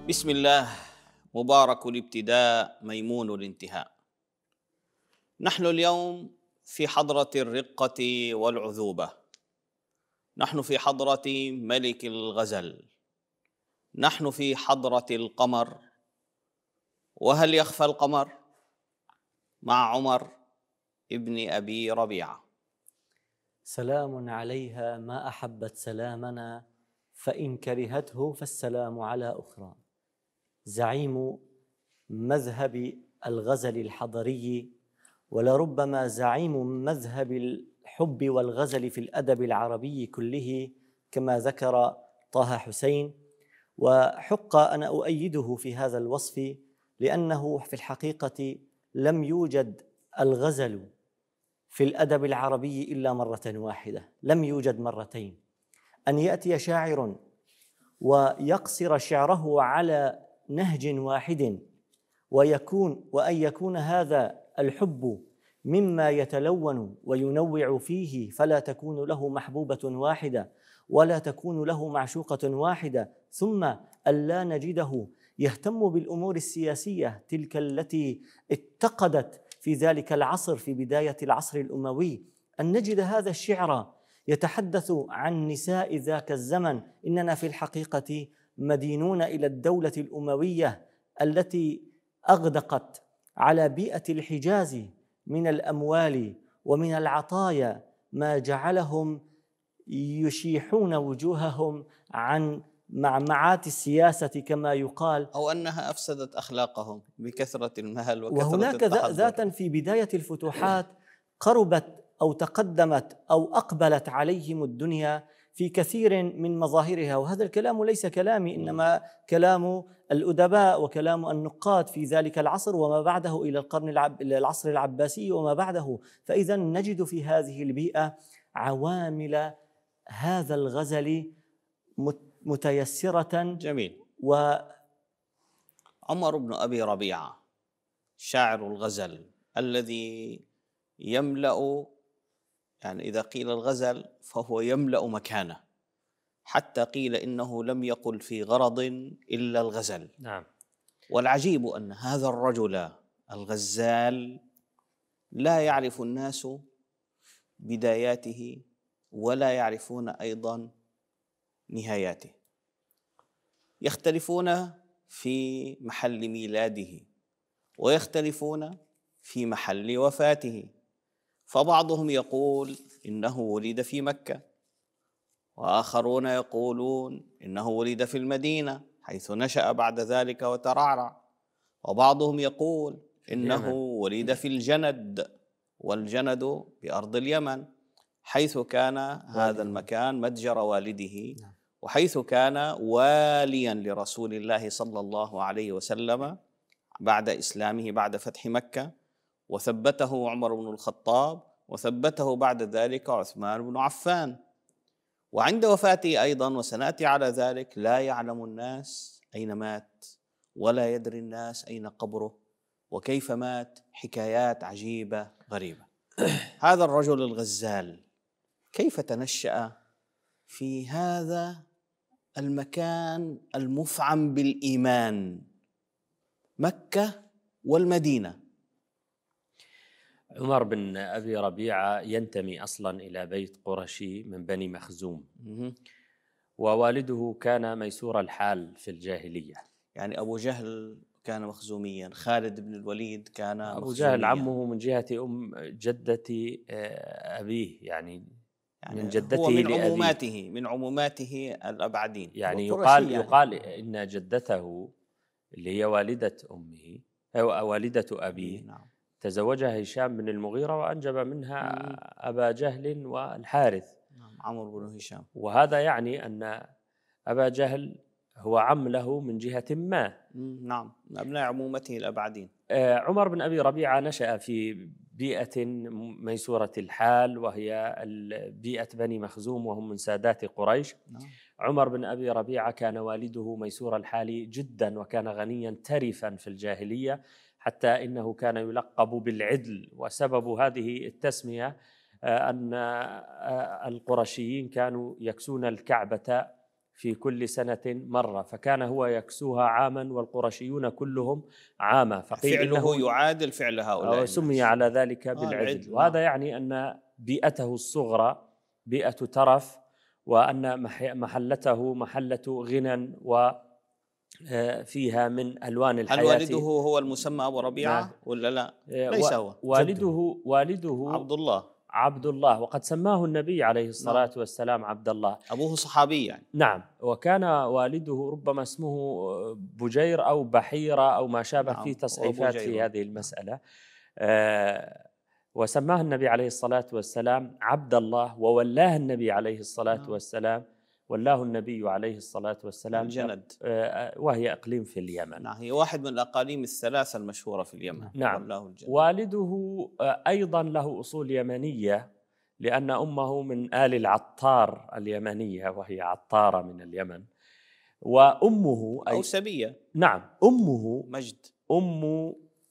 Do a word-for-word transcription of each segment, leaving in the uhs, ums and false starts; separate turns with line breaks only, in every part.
بسم الله مبارك الابتداء ميمون الانتهاء. نحن اليوم في حضرة الرقة والعذوبة، نحن في حضرة ملك الغزل، نحن في حضرة القمر. وهل يخفى القمر؟ مع عمر ابن أبي ربيعة.
سلام عليها ما أحبت سلامنا، فإن كرهته فالسلام على أخرى. زعيم مذهب الغزل الحضري، ولربما زعيم مذهب الحب والغزل في الأدب العربي كله، كما ذكر طه حسين. وحق أن أؤيده في هذا الوصف، لأنه في الحقيقة لم يوجد الغزل في الأدب العربي إلا مرة واحدة، لم يوجد مرتين. أن يأتي شاعر ويقصر شعره على نهج واحد، ويكون وأن يكون هذا الحب مما يتلون وينوع فيه، فلا تكون له محبوبة واحدة ولا تكون له معشوقة واحدة، ثم ألا نجده يهتم بالأمور السياسية تلك التي اتقدت في ذلك العصر في بداية العصر الأموي. أن نجد هذا الشعر يتحدث عن نساء ذاك الزمن. إننا في الحقيقة مدينون إلى الدولة الأموية التي أغدقت على بيئة الحجاز من الأموال ومن العطايا ما جعلهم يشيحون وجوههم عن معمعات السياسة كما يقال،
أو أنها أفسدت أخلاقهم بكثرة المال وكثرة
وهناك
التحضر.
ذاتا في بداية الفتوحات قربت أو تقدمت أو أقبلت عليهم الدنيا في كثير من مظاهرها. وهذا الكلام ليس كلامي، إنما كلام الأدباء وكلام النقاد في ذلك العصر وما بعده إلى القرن العب... إلى العصر العباسي وما بعده. فإذا نجد في هذه البيئة عوامل هذا الغزل متيسرة.
جميل.
و
عمر بن أبي ربيعة شاعر الغزل الذي يملأ، يعني إذا قيل الغزل فهو يملأ مكانه، حتى قيل إنه لم يقل في غرض إلا الغزل.
نعم.
والعجيب أن هذا الرجل الغزال لا يعرف الناس بداياته ولا يعرفون أيضا نهاياته، يختلفون في محل ميلاده ويختلفون في محل وفاته. فبعضهم يقول إنه ولد في مكة، وآخرون يقولون إنه ولد في المدينة حيث نشأ بعد ذلك وترعرع، وبعضهم يقول إنه ولد في الجند، والجند بأرض اليمن حيث كان هذا المكان متجر والده، وحيث كان واليا لرسول الله صلى الله عليه وسلم بعد إسلامه بعد فتح مكة، وثبته عمر بن الخطاب، وثبته بعد ذلك عثمان بن عفان. وعند وفاته أيضا، وسنأتي على ذلك، لا يعلم الناس أين مات ولا يدري الناس أين قبره وكيف مات، حكايات عجيبة غريبة. هذا الرجل الغزال كيف تنشأ في هذا المكان المفعم بالإيمان، مكة والمدينة؟
عمر بن أبي ربيعة ينتمي أصلا إلى بيت قرشي من بني مخزوم، ووالده كان ميسور الحال في الجاهلية.
يعني أبو جهل كان مخزوميا، خالد بن الوليد كان
أبو
مخزوميا.
جهل عمه من جهة أم جدة أبيه، يعني,
يعني
من جدته
هو من
لأبيه.
عموماته من عموماته الأبعدين.
يعني يقال يقال إن جدته اللي هي والدة أمه أو والدة أبيه
نعم.
تزوجها هشام بن المغيرة وأنجب منها مم. أبا جهل والحارث.
نعم. عمرو بن هشام.
وهذا يعني أن أبا جهل هو عم له من جهة ما.
نعم، أبناء عمومته الأبعدين.
عمر بن أبي ربيعة نشأ في بيئة ميسورة الحال، وهي بيئة بني مخزوم وهم من سادات قريش.
نعم.
عمر بن أبي ربيعة كان والده ميسور الحال جدا، وكان غنيا ترفا في الجاهلية، حتى إنه كان يلقب بالعدل. وسبب هذه التسمية أن القرشيين كانوا يكسون الكعبة في كل سنة مرة، فكان هو يكسوها عاما والقرشيون كلهم عاما، فقيل
فعله
إنه
يعادل فعل هؤلاء
سمي
الناس.
على ذلك
آه
بالعدل.
العدل،
وهذا
نعم.
يعني أن بيئته الصغرى بيئة ترف، وأن محلته محلة غنى وفيها من ألوان الحياة.
هل والده هو المسمى أبو ربيعة ولا لا؟ ليس هو.
والده والده
عبد الله.
عبد الله، وقد سماه النبي عليه الصلاة
نعم.
والسلام عبد الله.
أبوه صحابي يعني.
نعم، وكان والده ربما اسمه بجير أو بحيرة أو ما شابه.
نعم.
فيه تصحيفات في هذه
نعم.
المسألة. آه وسماه النبي عليه الصلاة والسلام عبد الله، وولاه النبي عليه الصلاة
نعم.
والسلام ولاه النبي عليه الصلاة والسلام
الجند،
آه وهي إقليم في اليمن.
نعم، هي واحد من الأقاليم الثلاثة المشهورة في اليمن.
نعم.
والله الجند.
والده أيضا له أصول يمنية، لأن أمه من آل العطار اليمنية، وهي عطارة من اليمن. وأمه
أو سبية.
نعم، أمه
مجد.
أم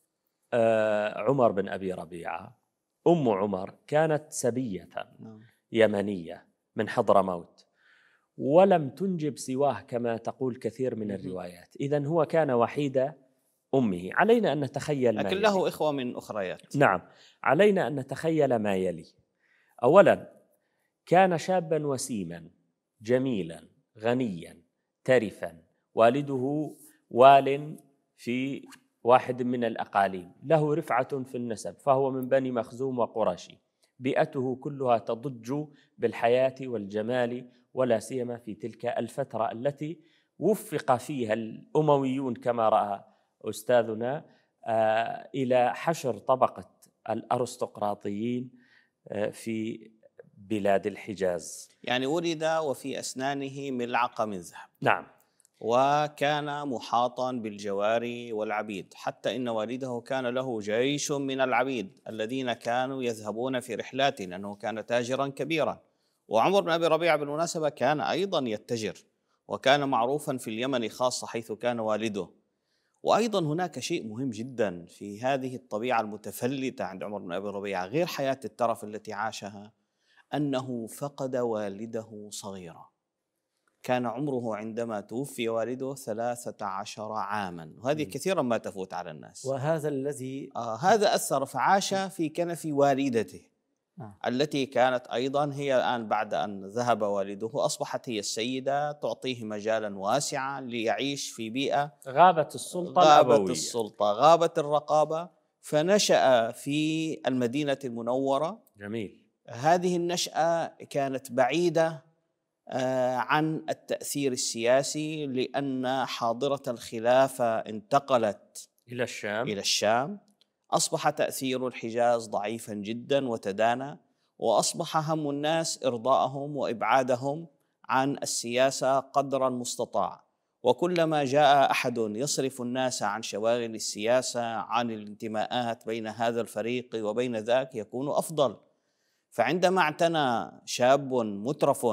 آه عمر بن أبي ربيعة، أم عمر كانت سبية يمنية من حضرموت، ولم تنجب سواه كما تقول كثير من الروايات. إذن هو كان وحيد أمه. علينا أن نتخيل،
لكن له إخوة من أخريات.
نعم، علينا أن نتخيل ما يلي. أولا، كان شابا وسيما جميلا غنيا ترفا، والده وال في واحد من الأقاليم، له رفعة في النسب، فهو من بني مخزوم وقرشي. بيئته كلها تضج بالحياة والجمال، ولا سيما في تلك الفترة التي وفق فيها الأمويون كما رأى أستاذنا آه إلى حشر طبقة الأرستقراطيين آه في بلاد الحجاز.
يعني ولد وفي أسنانه ملعقة من ذهب.
نعم.
وكان محاطا بالجواري والعبيد، حتى إن والده كان له جيش من العبيد الذين كانوا يذهبون في رحلات، لأنه كان تاجرا كبيرا. وعمر بن أبي ربيعة بالمناسبة كان أيضا يتجر، وكان معروفا في اليمن خاصة حيث كان والده. وأيضا هناك شيء مهم جدا في هذه الطبيعة المتفلتة عند عمر بن أبي ربيعة غير حياة الترف التي عاشها، أنه فقد والده صغيرا. كان عمره عندما توفي والده ثلاثة عشر عاما، وهذه كثيرا ما تفوت على الناس.
وهذا الذي
آه هذا أثر، فعاش في كنف والدته آه. التي كانت أيضا هي الآن بعد أن ذهب والده أصبحت هي السيدة، تعطيه مجالا واسعا ليعيش في بيئة.
غابت السلطة
غابت
الأبوية.
السلطة، غابت الرقابة، فنشأ في المدينة المنورة.
جميل.
هذه النشأة كانت بعيدة عن التأثير السياسي، لأن حاضرة الخلافة انتقلت
إلى الشام.
إلى الشام. أصبح تأثير الحجاز ضعيفا جدا وتدانى، وأصبح هم الناس إرضاءهم وإبعادهم عن السياسة قدر المستطاع. وكلما جاء أحد يصرف الناس عن شواغل السياسة، عن الانتماءات بين هذا الفريق وبين ذاك، يكون أفضل. فعندما اعتنى شاب مترف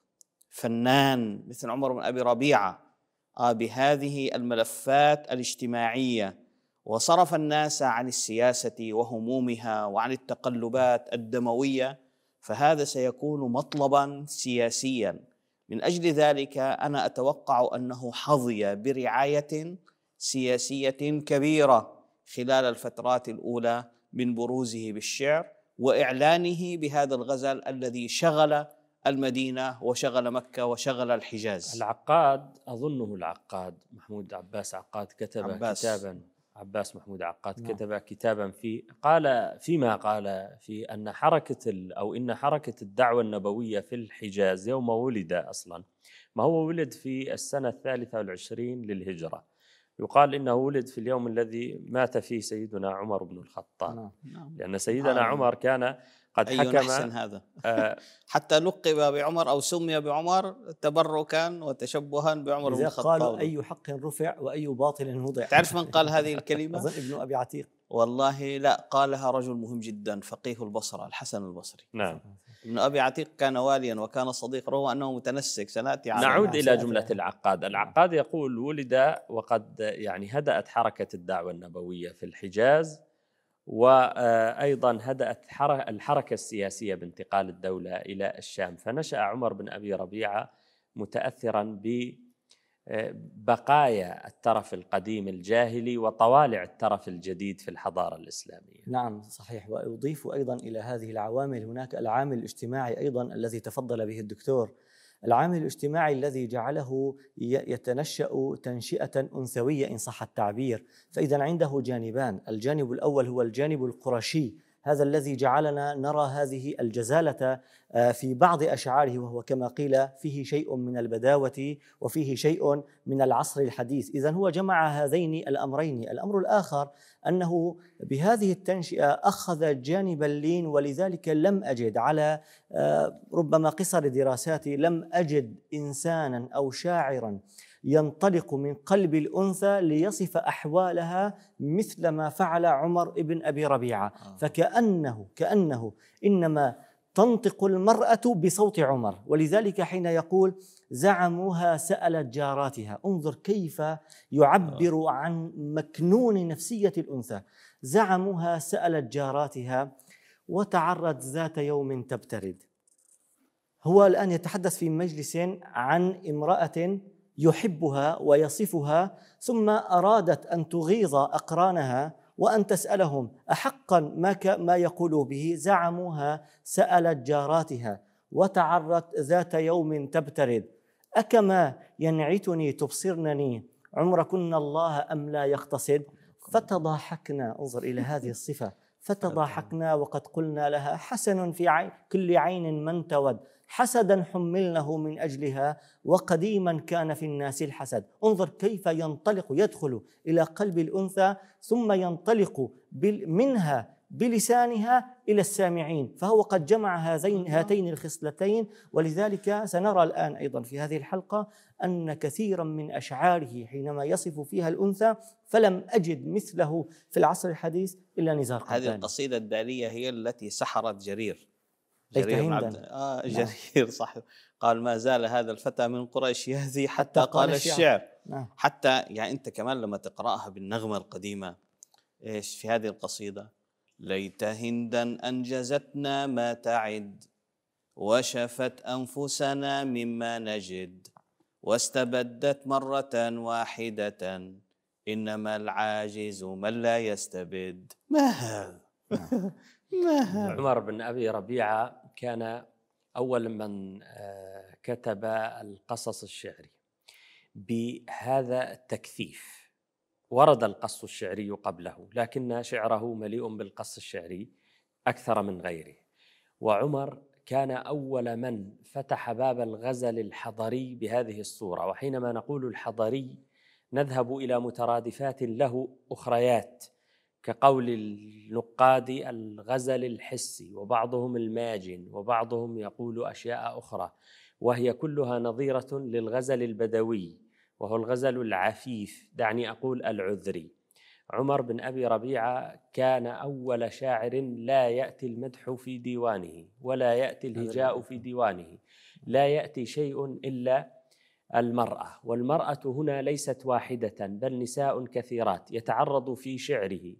فنان مثل عمر بن أبي ربيعة بهذه الملفات الاجتماعية، وصرف الناس عن السياسة وهمومها وعن التقلبات الدموية، فهذا سيكون مطلبا سياسيا. من أجل ذلك أنا أتوقع أنه حظي برعاية سياسية كبيرة خلال الفترات الأولى من بروزه بالشعر وإعلانه بهذا الغزل الذي شغل المدينة وشغل مكة وشغل الحجاز.
العقاد، أظنه العقاد محمود عباس عقاد، كتب
عباس.
كتابا عباس محمود عقاد
نعم.
كتب كتابا في قال فيما قال في أن حركة أو إن حركة الدعوة النبوية في الحجاز يوم ولد أصلا، ما هو ولد في السنة الثالثة والعشرين للهجرة، يقال إنه ولد في اليوم الذي مات فيه سيدنا عمر بن الخطاب.
نعم.
لأن سيدنا عمر كان قد
أي
حكم
هذا آه حتى لقب بعمر أو سمي بعمر تبركا وتشبها بعمر بن الخطاب.
قالوا أي حق رفع وأي باطل وضع.
تعرف من قال هذه الكلمة؟
أظن ابن أبي عتيق.
والله لا، قالها رجل مهم جدا، فقيه البصرة الحسن البصري.
نعم.
ابن أبي عتيق كان واليا وكان صديق، رغم أنه متنسك. سنأتي على
نعود إلى جملة العقاد. العقاد يقول ولد وقد يعني هدأت حركة الدعوة النبوية في الحجاز، وأيضا هدأت الحركة السياسية بانتقال الدولة إلى الشام. فنشأ عمر بن أبي ربيعة متأثرا ببقايا الترف القديم الجاهلي وطوالع الترف الجديد في الحضارة الإسلامية.
نعم صحيح. وأضيف أيضا إلى هذه العوامل هناك العامل الاجتماعي أيضا الذي تفضل به الدكتور، العامل الاجتماعي الذي جعله يتنشأ تنشئة أنثوية إن صح التعبير. فإذا عنده جانبان، الجانب الأول هو الجانب القرشي، هذا الذي جعلنا نرى هذه الجزالة في بعض أشعاره، وهو كما قيل فيه شيء من البداوة وفيه شيء من العصر الحديث. إذن هو جمع هذين الأمرين. الأمر الآخر أنه بهذه التنشئة أخذ جانب اللين، ولذلك لم أجد على ربما قصر دراساتي لم أجد إنسانا أو شاعرا ينطلق من قلب الأنثى ليصف أحوالها مثل ما فعل عمر بن أبي ربيعة. فكأنه كأنه إنما تنطق المرأة بصوت عمر، ولذلك حين يقول زعموها سألت جاراتها، انظر كيف يعبر عن مكنون نفسية الأنثى. زعموها سألت جاراتها وتعرت ذات يوم تبترد. هو الآن يتحدث في مجلس عن امرأة يحبها ويصفها، ثم أرادت أن تغيظ أقرانها وأن تسألهم أحقا ما, ما يقول به. زعموها سألت جاراتها وتعرت ذات يوم تبترد، أكما ينعتني تبصرنني عمركن الله أم لا يقتصد. فتضاحكنا، انظر إلى هذه الصفة، فتضاحكنا وقد قلنا لها حسن في عين كل عين من تود، حسدا حملنه من أجلها وقديما كان في الناس الحسد. انظر كيف ينطلق يدخل إلى قلب الأنثى ثم ينطلق منها بلسانها إلى السامعين، فهو قد جمع هذين هاتين الخصلتين. ولذلك سنرى الآن أيضا في هذه الحلقة أن كثيرا من أشعاره حينما يصف فيها الأنثى فلم أجد مثله في العصر الحديث إلا نزار قباني.
هذه القصيدة الدالية هي التي سحرت جرير جرير بن عبد آه جرير صح، قال ما زال هذا الفتى من قريش يهذي حتى قال الشعر. نعم. حتى يعني أنت كمان لما تقرأها بالنغمة القديمة إيش في هذه القصيدة: ليت هندا أنجزتنا ما تعد وشفت أنفسنا مما نجد واستبدت مرة واحدة إنما العاجز من لا يستبد. ما هذا؟
ما هذا؟ عمر بن أبي ربيعة كان أول من كتب القصص الشعري بهذا التكثيف. ورد القص الشعري قبله، لكن شعره مليء بالقص الشعري أكثر من غيره. وعمر كان أول من فتح باب الغزل الحضري بهذه الصورة. وحينما نقول الحضري نذهب إلى مترادفات له أخريات، كقول النقاد الغزل الحسي، وبعضهم الماجن، وبعضهم يقول أشياء أخرى، وهي كلها نظيرة للغزل البدوي وهو الغزل العفيف، دعني أقول العذري. عمر بن أبي ربيعة كان أول شاعر لا يأتي المدح في ديوانه ولا يأتي الهجاء في ديوانه، لا يأتي شيء إلا المرأة. والمرأة هنا ليست واحدة بل نساء كثيرات يتعرض في شعره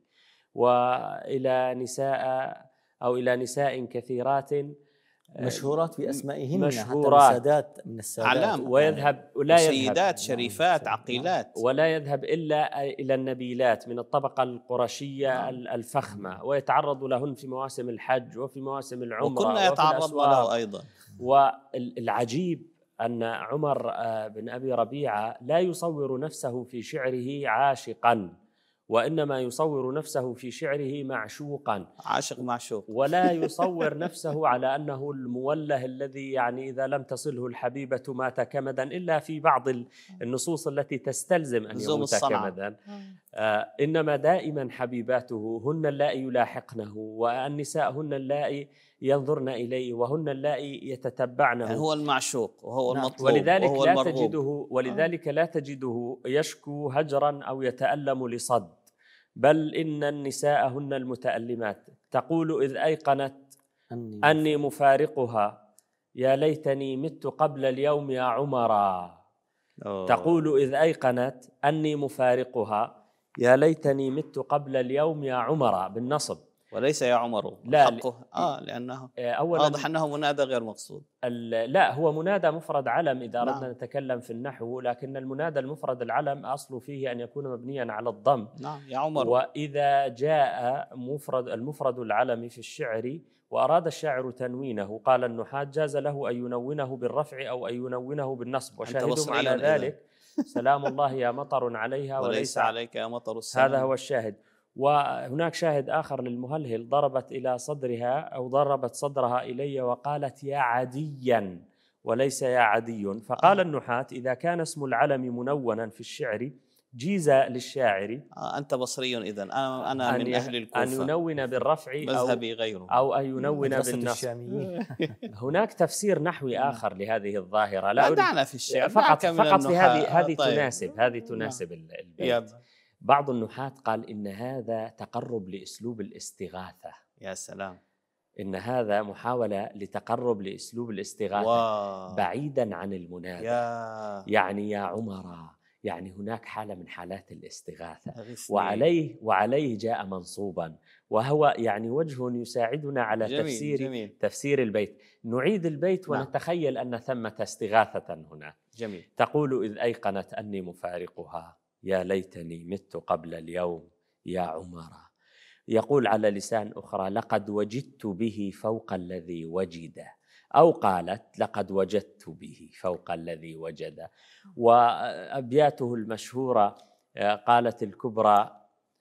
وإلى نساء أو إلى نساء كثيرات
مشهورات بأسمائهن،
مشهورات
حتى السادات من السادات،
ويذهب ولا يذهب
سيدات شريفات عقيلات،
ولا يذهب إلا إلى النبيلات من الطبقة القرشية الفخمة، ويتعرض لهن في مواسم الحج وفي مواسم العمرة،
وكنا يتعرض له أيضا.
والعجيب أن عمر بن أبي ربيعة لا يصور نفسه في شعره عاشقا، وإنما يصور نفسه في شعره معشوقا،
عاشق معشوق،
ولا يصور نفسه على أنه الموله الذي يعني إذا لم تصله الحبيبة مات كمدا، إلا في بعض النصوص التي تستلزم أن يموت كمدا. آه إنما دائما حبيباته هن اللائي يلاحقنه، والنساء هن اللائي ينظرن إليه، وهن اللائي يتتبعنه.
يعني هو المعشوق وهو المطلوب
ولذلك
وهو
لا
المرغوب.
تجده ولذلك لا تجده يشكو هجرا أو يتألم لصد، بل إن النساء هن المتألمات. تقول إذ أيقنت أني مفارقها يا ليتني مت قبل اليوم يا عمرا. تقول إذ أيقنت أني مفارقها يا ليتني مت قبل اليوم يا عمرا بالنصب.
وليس يا عمر.
لا
حقه آه لأنه
أولا
واضح أنه منادى غير مقصود.
لا، هو منادى مفرد علم إذا أردنا
نعم.
نتكلم في النحو، لكن المنادى المفرد العلم أصل فيه أن يكون مبنيا على الضم.
نعم يا عمر.
وإذا جاء مفرد المفرد العلمي في الشعر وأراد الشاعر تنوينه، قال النحاة جاز له أن ينونه بالرفع أو أن ينونه بالنصب، وشاهدهم على ذلك سلام الله يا مطر عليها
وليس,
وليس
عليك يا مطر السلام.
هذا هو الشاهد. وهناك شاهد آخر للمهلهل: ضربت إلى صدرها أو ضربت صدرها إلي وقالت يا عديا وليس يا عدي. فقال
آه.
النحاة إذا كان اسم العلم منونا في الشعر جيز للشاعر
آه أنت بصري إذن. أنا, أنا من أهل الكوفة
أن ينون بالرفع
مذهبي غيره
أو أن ينون بالنصب. هناك تفسير نحوي آخر لهذه الظاهرة.
لا دعنا في الشعر
فقط فقط في هذه هذه
طيب.
تناسب هذه تناسب البيت. بعض النحاة قال إن هذا تقرب لأسلوب الاستغاثة.
يا سلام.
إن هذا محاولة لتقرب لأسلوب الاستغاثة واو. بعيدا عن المنادى.
يا.
يعني يا عمر، يعني هناك حالة من حالات الاستغاثة، وعليه وعليه جاء منصوبا، وهو يعني وجه يساعدنا على
جميل
تفسير
جميل.
تفسير البيت. نعيد البيت
نعم.
ونتخيل أن ثمة استغاثة هنا.
جميل.
تقول إذ أيقنت أني مفارقها يا ليتني مت قبل اليوم يا عمر. يقول على لسان أخرى لقد وجدت به فوق الذي وجد، أو قالت لقد وجدت به فوق الذي وجد. وأبياته المشهورة قالت الكبرى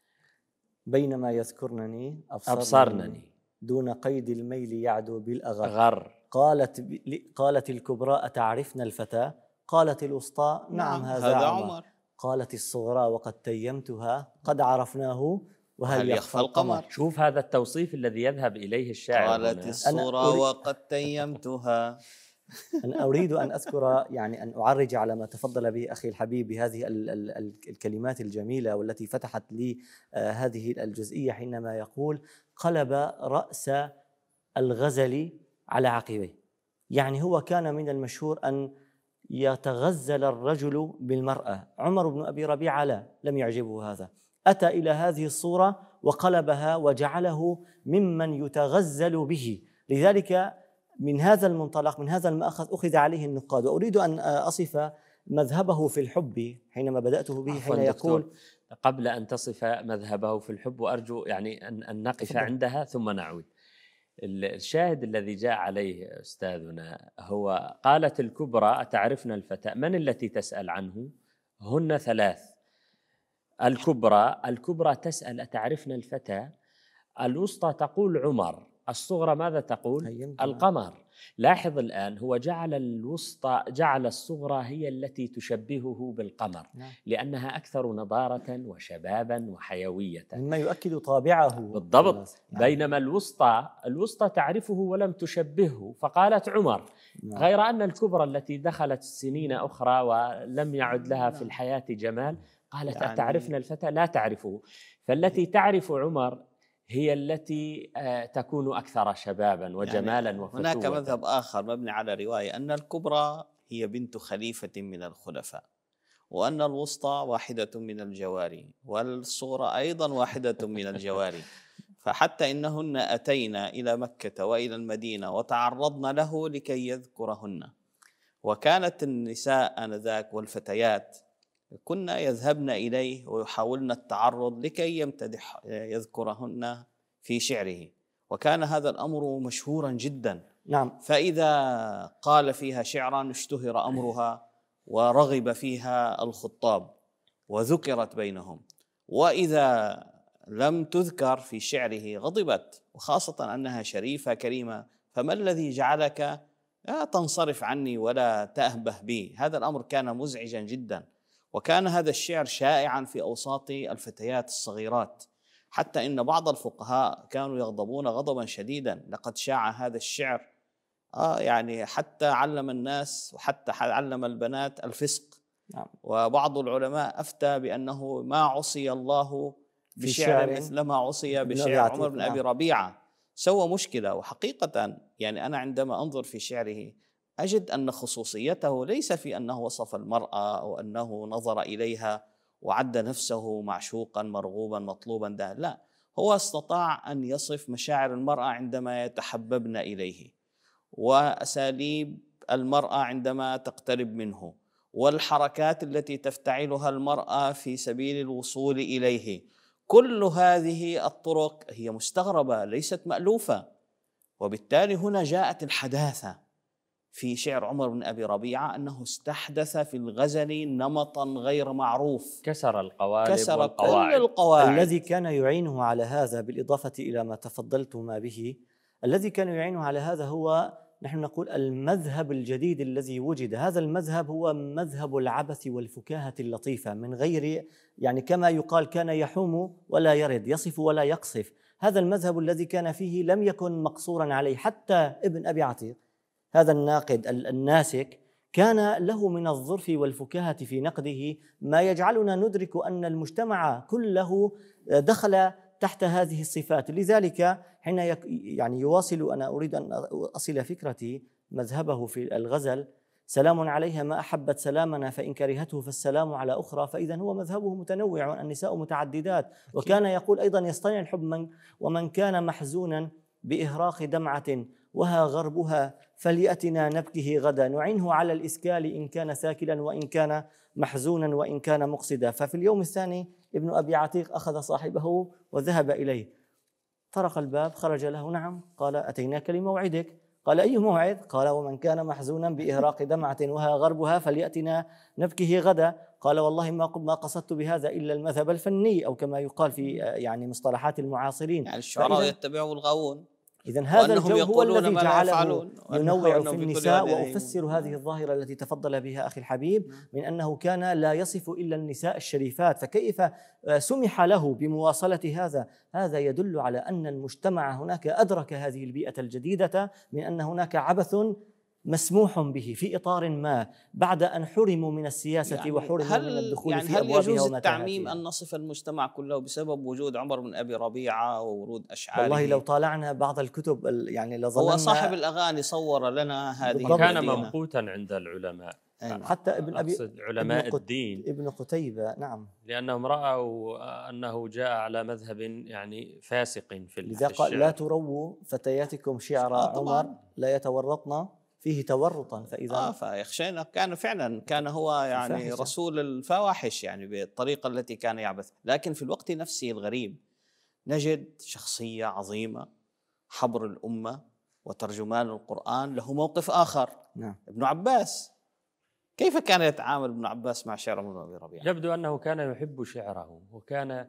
بينما يذكرنني أبصرنني,
أبصرنني
دون قيد الميل يعدو بالأغر.
غر.
قالت قالت الكبرى أتعرفن الفتى؟ قالت الوسطى نعم هذا عمر. عمر. قالت الصغرى وقد تيمتها قد عرفناه وهل يخفى القمر.
شوف هذا التوصيف الذي يذهب إليه الشاعر.
قالت الصغرى وقد تيمتها.
أنا أريد أن أذكر يعني أن أعرج على ما تفضل به أخي الحبيب بهذه الكلمات الجميلة والتي فتحت لي هذه الجزئية حينما يقول قلب رأس الغزل على عقبيه. يعني هو كان من المشهور أن يتغزل الرجل بالمرأة. عمر بن أبي ربيعة لا، لم يعجبه هذا، أتى إلى هذه الصورة وقلبها وجعله ممن يتغزل به. لذلك من هذا المنطلق، من هذا المأخذ أخذ عليه النقاد. وأريد أن أصف مذهبه في الحب حينما بدأته به، حين يقول
قبل أن تصف مذهبه في الحب، وأرجو يعني أن نقف عندها ثم نعود. الشاهد الذي جاء عليه أستاذنا هو قالت الكبرى أتعرفن الفتى. من التي تسأل عنه؟ هن ثلاث. الكبرى الكبرى تسأل أتعرفن الفتى، الوسطى تقول عمر، الصغرى ماذا تقول؟ القمر. لاحظ الآن هو جعل الوسطى جعل الصغرى هي التي تشبهه بالقمر لأنها أكثر نضارة وشبابا وحيوية،
مما يؤكد طابعه
بالضبط. بينما الوسطى الوسطى تعرفه ولم تشبهه فقالت عمر، غير أن الكبرى التي دخلت سنين أخرى ولم يعد لها في الحياة جمال قالت يعني أتعرفن الفتى؟ لا تعرفه. فالتي تعرف عمر هي التي تكون أكثر شبابا وجمالا يعني وفتوة.
هناك مذهب آخر مبني على رواية أن الكبرى هي بنت خليفة من الخلفاء، وأن الوسطى واحدة من الجواري، والصغرى أيضا واحدة من الجواري. فحتى إنهن أتينا إلى مكة وإلى المدينة وتعرضن له لكي يذكرهن. وكانت النساء آنذاك والفتيات كنا يذهبن إليه ويحاولن التعرض لكي يمتدح يذكرهن في شعره، وكان هذا الأمر مشهورا جدا.
نعم.
فإذا قال فيها شعرا اشتهر أمرها ورغب فيها الخطاب وذكرت بينهم، وإذا لم تذكر في شعره غضبت، وخاصة أنها شريفة كريمة. فما الذي جعلك تنصرف عني ولا تأهبه بي؟ هذا الأمر كان مزعجا جدا. وكان هذا الشعر شائعا في أوساط الفتيات الصغيرات، حتى إن بعض الفقهاء كانوا يغضبون غضبا شديدا. لقد شاع هذا الشعر آه يعني حتى علم الناس وحتى علم البنات الفسق.
نعم.
وبعض العلماء أفتى بأنه ما عصي الله بشعر مثل ما عصي بشعر عمر بن أبي ربيعة. سوى مشكلة. وحقيقة يعني أنا عندما أنظر في شعره أجد أن خصوصيته ليس في أنه وصف المرأة أو أنه نظر إليها وعد نفسه معشوقا مرغوبا مطلوبا، ده لا، هو استطاع أن يصف مشاعر المرأة عندما يتحببن إليه، وأساليب المرأة عندما تقترب منه، والحركات التي تفتعلها المرأة في سبيل الوصول إليه. كل هذه الطرق هي مستغربة ليست مألوفة، وبالتالي هنا جاءت الحداثة في شعر عمر بن أبي ربيعة، أنه استحدث في الغزل نمطا غير معروف،
كسر القوالب
كسر
والقواعد.
كل القواعد.
الذي كان يعينه على هذا، بالإضافة إلى ما تفضلتما به، الذي كان يعينه على هذا هو، نحن نقول، المذهب الجديد الذي وجد. هذا المذهب هو مذهب العبث والفكاهة اللطيفة، من غير يعني كما يقال كان يحوم ولا يرد، يصف ولا يقصف. هذا المذهب الذي كان فيه لم يكن مقصورا عليه. حتى ابن أبي عتيق هذا الناقد الناسك كان له من الظرف والفكاهة في نقده ما يجعلنا ندرك أن المجتمع كله دخل تحت هذه الصفات. لذلك حين يعني يواصل، أنا أريد أن أصل فكرتي، مذهبه في الغزل: سلام عليها ما أحبت سلامنا فإن كرهته فالسلام على أخرى. فإذا هو مذهبه متنوع، النساء متعددات. وكان يقول أيضا: يصطنع الحب من ومن كان محزونا بإهراق دمعة وها غربها فليأتنا نبكه غدا، نعنه على الإسكال إن كان ساكلا وإن كان محزونا وإن كان مقصدا. ففي اليوم الثاني ابن أبي عتيق أخذ صاحبه وذهب إليه، طرق الباب، خرج له: نعم. قال: أتيناك لموعدك. قال: أي موعد؟ قال: ومن كان محزونا بإهراق دمعة وها غربها فليأتنا نبكه غدا. قال: والله ما ما قصدت بهذا إلا المذهب الفني، أو كما يقال في يعني مصطلحات المعاصرين،
يعني الشعراء يتبعوا الغاوون.
إذن هذا الجو هو الذي جعله ينوع في النساء. وأفسر هذه الظاهرة التي تفضل بها أخي الحبيب من أنه كان لا يصف إلا النساء الشريفات، فكيف سمح له بمواصلة هذا؟ هذا يدل على أن المجتمع هناك أدرك هذه البيئة الجديدة من أن هناك عبث مسموح به في إطار ما، بعد أن حرموا من السياسة يعني وحرموا من الدخول
يعني
في
هل
أبوابها
يجوز
وما
التعميم أن نصف المجتمع كله بسبب وجود عمر بن أبي ربيعة وورود أشعاره؟
والله لو طالعنا بعض الكتب يعني لظننا
هو صاحب الأغاني صور لنا هذه
كان
المدينة.
ممقوتا عند العلماء،
حتى ابن أبي
علماء
ابن
الدين،
ابن قتيبة، نعم،
لأنهم رأوا أنه جاء على مذهب يعني فاسق في
لذا قال: لا ترووا فتياتكم شعر عمر لا يتورطن فيه تورطا. فإذا
آه فيخشينا، كان فعلا كان هو يعني الفاحشة. رسول الفواحش يعني بالطريقة التي كان يعبث. لكن في الوقت نفسه الغريب نجد شخصية عظيمة، حبر الأمة وترجمان القرآن، له موقف آخر.
نعم.
ابن عباس، كيف كان يتعامل ابن عباس مع شعر ابن أبي ربيعة؟
يبدو أنه كان يحب شعره وكان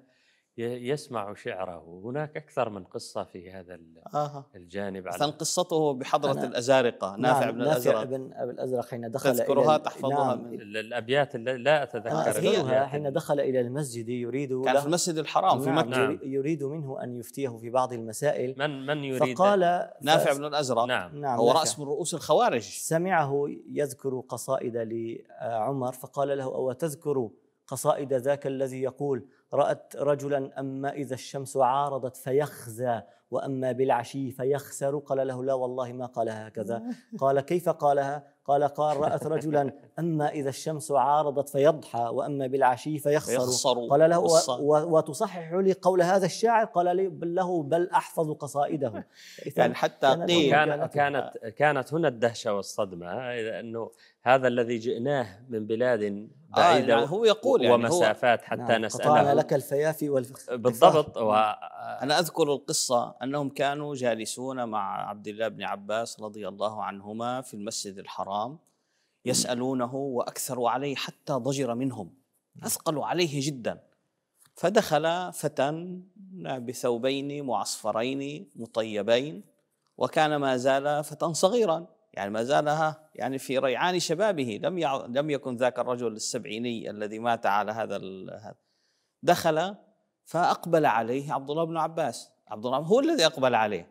يسمع شعره. هناك أكثر من قصة في هذا
آه.
الجانب.
مثلا قصته بحضرة الأزارقة، نافع
نعم
بن الأزرق،
نافع بن أبي الأزرق حين دخل
تذكرها
إلى
تحفظها؟
نعم.
من
الأبيات لا أتذكر
أذكرها. حين دخل إلى المسجد يريد
كان في المسجد الحرام في
نعم.
مكة.
نعم. يريد منه أن يفتيه في بعض المسائل.
من من يريد؟
فقال
نافع بن الأزرق.
نعم.
نعم.
هو رأس من رؤوس الخوارج.
سمعه يذكر قصائد لعمر فقال له: أو تذكر قصائد ذاك الذي يقول: رأت رجلا أما إذا الشمس عارضت فيخزى وأما بالعشي فيخسر؟ قال له: لا والله ما قالها هكذا. قال: كيف قالها؟ قال: قال: رأت رجلا أما إذا الشمس عارضت فيضحى وأما بالعشي فيخسر.
فيخسر.
قال له: وتصحح لي قول هذا الشاعر؟ قال له: بل أحفظ قصائده.
يعني حتى قيل
كان كانت كانت هنا الدهشة والصدمة، أنه هذا الذي جئناه من بلاد بعيدة
آه يعني هو يقول يعني
ومسافات
هو
حتى
نعم
نسأله.
قطعنا لك الفيافي والفخ
بالضبط. و...
أنا أذكر القصة أنهم كانوا جالسون مع عبد الله بن عباس رضي الله عنهما في المسجد الحرام يسألونه، وأكثروا عليه حتى ضجر منهم، أثقلوا عليه جدا. فدخل فتى بثوبين معصفرين مطيبين، وكان ما زال فتى صغيرا، يعني ما زالها يعني في ريعان شبابه، لم يع... لم يكن ذاك الرجل السبعيني الذي مات على هذا ال... دخل فأقبل عليه عبد الله بن عباس. عبد الله هو الذي أقبل عليه،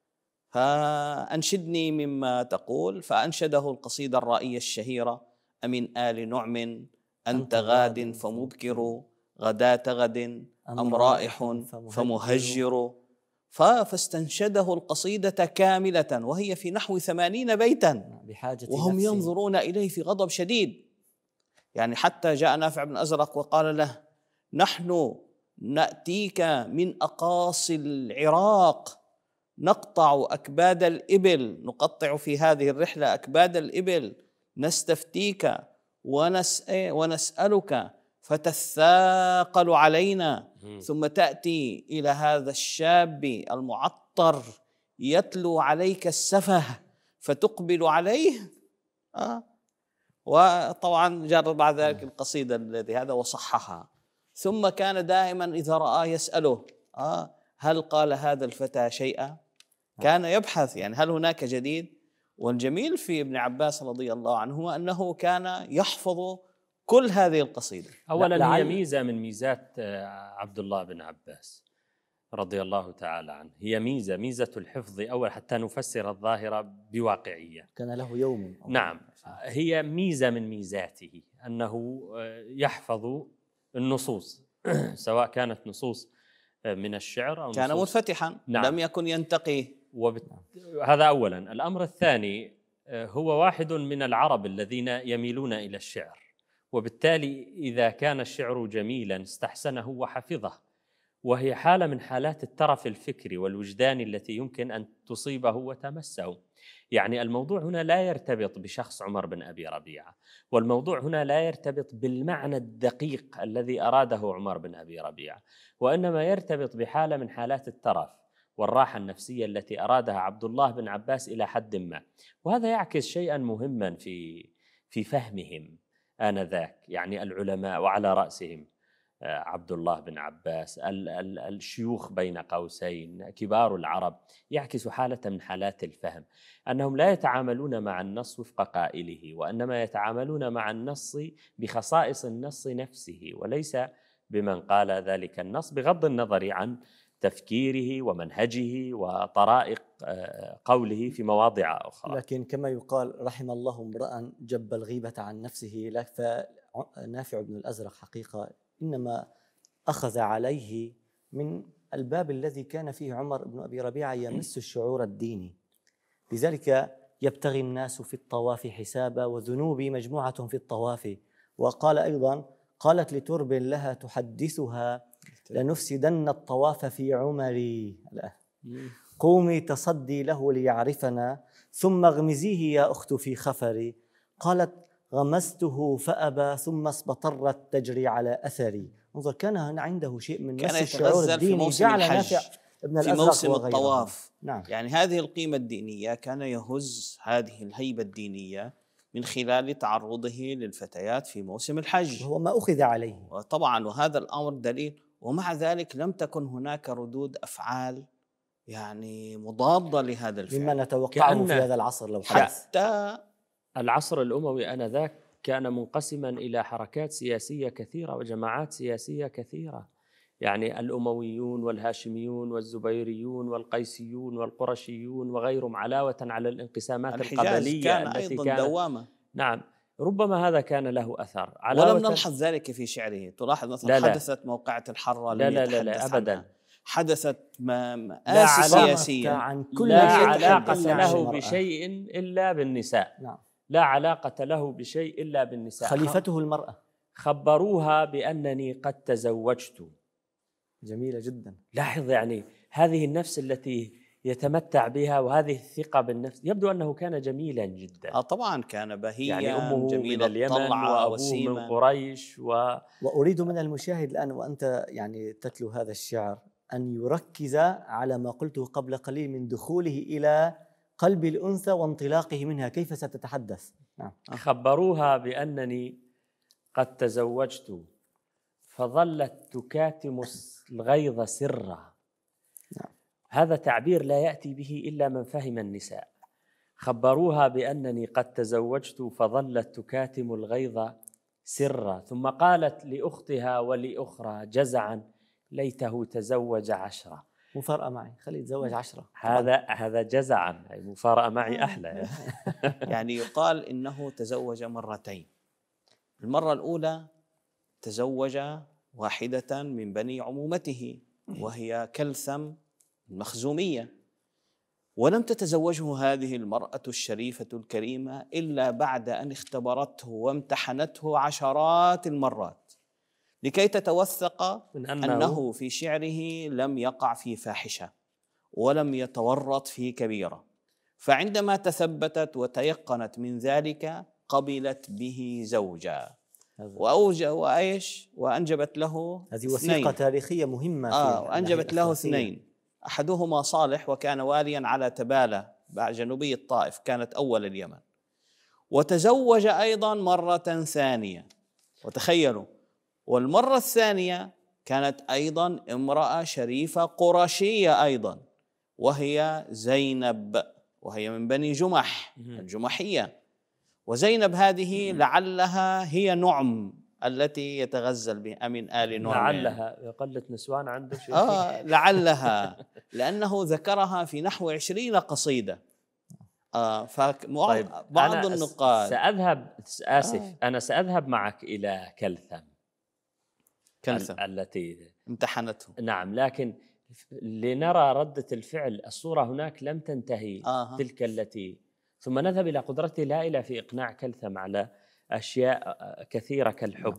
فأنشدني مما تقول، فأنشده القصيدة الرائية الشهيرة: أمن آل نعم أنت غاد فمبكر، غداة غد أم رائح فمهجر. فاستنشده القصيدة كاملة وهي في نحو ثمانين بيتا، وهم ينظرون إليه في غضب شديد. يعني حتى جاء نافع بن أزرق وقال له: نحن نأتيك من أقاصي العراق نقطع أكباد الإبل، نقطع في هذه الرحلة أكباد الإبل، نستفتيك ونسألك فتثاقل علينا، ثم تأتي إلى هذا الشاب المعطر يتلو عليك السفه فتقبل عليه. آه. وطبعا جرى بعد ذلك القصيدة الذي هذا وصححها. ثم كان دائما إذا رآه يسأله آه هل قال هذا الفتى شيئا؟ كان يبحث يعني هل هناك جديد. والجميل في ابن عباس رضي الله عنه أنه كان يحفظ كل هذه القصيدة.
أولا هي ميزة من ميزات عبد الله بن عباس رضي الله تعالى عنه، هي ميزة ميزة الحفظ أول حتى نفسر الظاهرة بواقعية.
كان له يوم.
نعم، هي ميزة من ميزاته أنه يحفظ النصوص سواء كانت نصوص من الشعر أو
كان منفتحا. نعم. لم يكن ينتقي.
وبت... هذا أولا. الأمر الثاني هو واحد من العرب الذين يميلون إلى الشعر، وبالتالي إذا كان الشعر جميلا استحسنه وحفظه، وهي حالة من حالات الترف الفكري والوجداني التي يمكن أن تصيبه وتمسه. يعني الموضوع هنا لا يرتبط بشخص عمر بن أبي ربيعة، والموضوع هنا لا يرتبط بالمعنى الدقيق الذي أراده عمر بن أبي ربيعة، وإنما يرتبط بحالة من حالات الترف والراحة النفسية التي أرادها عبد الله بن عباس إلى حد ما. وهذا يعكس شيئا مهما في في فهمهم آنذاك، يعني العلماء وعلى رأسهم عبد الله بن عباس، الشيوخ بين قوسين كبار العرب، يعكس حالة من حالات الفهم، أنهم لا يتعاملون مع النص وفق قائله، وإنما يتعاملون مع النص بخصائص النص نفسه وليس بمن قال ذلك النص، بغض النظر عن تفكيره ومنهجه وطرائق قوله في مواضع أخرى.
لكن كما يقال رحم الله امرأ جب الغيبة عن نفسه، فنافع بن الأزرق حقيقة إنما أخذ عليه من الباب الذي كان فيه عمر بن أبي ربيعة يمس الشعور الديني، لذلك يبتغي الناس في الطواف حسابا وذنوبي مجموعة في الطواف. وقال أيضا قالت لترب لها تحدثها لنفسدن الطواف في عمري، قومي تصدي له ليعرفنا ثم اغمزيه يا أخت في خفري. قالت غمزته فأبى ثم اسبطرت تجري على أثري. انظر، كان عنده شيء من
كان يتغزل في موسم الحج
ابن
في موسم الطواف.
نعم.
يعني هذه القيمة الدينية كان يهز هذه الهيبة الدينية من خلال تعرضه للفتيات في موسم الحج،
وهو ما أخذ عليه
طبعا، وهذا الأمر دليل. ومع ذلك لم تكن هناك ردود أفعال يعني مضادة لهذا الفعل
مما نتوقعه في هذا العصر. لو
حتى
العصر الأموي آنذاك كان منقسما إلى حركات سياسية كثيرة وجماعات سياسية كثيرة، يعني الأمويون والهاشميون والزبيريون والقيسيون والقرشيون وغيرهم، علاوة على الانقسامات القبلية
كان
التي
أيضا
كانت
دوامة.
نعم، ربما هذا كان له أثر.
ولم نلحظ ذلك في شعره. تلاحظ مثلا لا لا. حدثت موقعة الحرة
لا لا لا, لا أبدا
عنها. حدثت مآسي سياسية
عن كل
لا علاقة له بشيء إلا بالنساء.
نعم.
لا علاقة له بشيء إلا بالنساء.
خليفته المرأة.
خبروها بأنني قد تزوجت.
جميلة جدا.
لاحظ يعني هذه النفس التي يتمتع بها وهذه الثقة بالنفس، يبدو أنه كان جميلا جدا.
آه طبعا كان بهيا،
يعني أمه
جميل
من اليمن وأبوه من قريش و...
وأريد من المشاهد الآن وأنت يعني تتلو هذا الشعر أن يركز على ما قلته قبل قليل من دخوله إلى قلب الأنثى وانطلاقه منها، كيف ستتحدث. نعم.
خبروها بأنني قد تزوجت فظلت تكاتم الغيظ سرا.
نعم.
هذا تعبير لا يأتي به إلا من فهم النساء. خبروها بأنني قد تزوجت فظلت تكاتم الغيظ سرا، ثم قالت لأختها ولأخرى جزعا ليته تزوج عشرة.
مفارقة معي، خليه يتزوج عشرة.
هذا هذا جزعا، مفارقة معي أحلى.
يعني يقال إنه تزوج مرتين. المرة الأولى تزوج واحدة من بني عمومته وهي كلثم المخزومية، ولم تتزوجه هذه المرأة الشريفة الكريمة إلا بعد أن اختبرته وامتحنته عشرات المرات، لكي تتوثق
من
أنه,
أنه
أنه في شعره لم يقع في فاحشة ولم يتورط في كبيرة، فعندما تثبتت وتيقنت من ذلك قبلت به زوجا وأوج وإيش وأنجبت له
هذه
اثنين.
وثيقة تاريخية مهمة في
آه وأنجبت له
الأخلاقية.
اثنين، أحدهما صالح وكان واليا على تبالة بعد جنوبي الطائف، كانت أول اليمن، وتزوج أيضا مرة ثانية. وتخيلوا، والمرة الثانية كانت أيضا امرأة شريفة قرشية أيضا، وهي زينب، وهي من بني جمح الجمحية. وزينب هذه لعلها هي نعم التي يتغزل بها من آل نعم،
لعلها قلة نسوان عنده شيء.
آه لعلها، لأنه ذكرها في نحو عشرين قصيدة. آه
طيب
بعض النقاد
سأذهب آسف
آه.
أنا سأذهب معك إلى كلثم
كلثم
التي
امتحنته.
نعم، لكن لنرى ردة الفعل. الصورة هناك لم تنتهي
آه.
تلك التي، ثم نذهب إلى قدرة لائلة في إقناع كلثم على أشياء كثيرة كالحب.